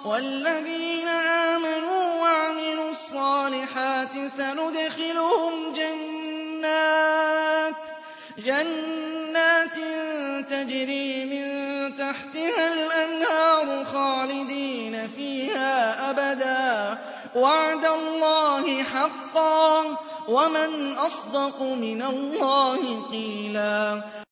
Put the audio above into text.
وَالَّذِينَ آمَنُوا وَعَمِلُوا الصَّالِحَاتِ سَنُدْخِلُهُمْ جَنَّاتٍ تَجْرِي مِن تَحْتِهَا الْأَنْهَارُ خَالِدِينَ فِيهَا أَبَدًا ۖ وَعْدَ اللَّهِ حَقًّا ۚ وَمَنْ أَصْدَقُ مِنَ اللَّهِ قِيلًا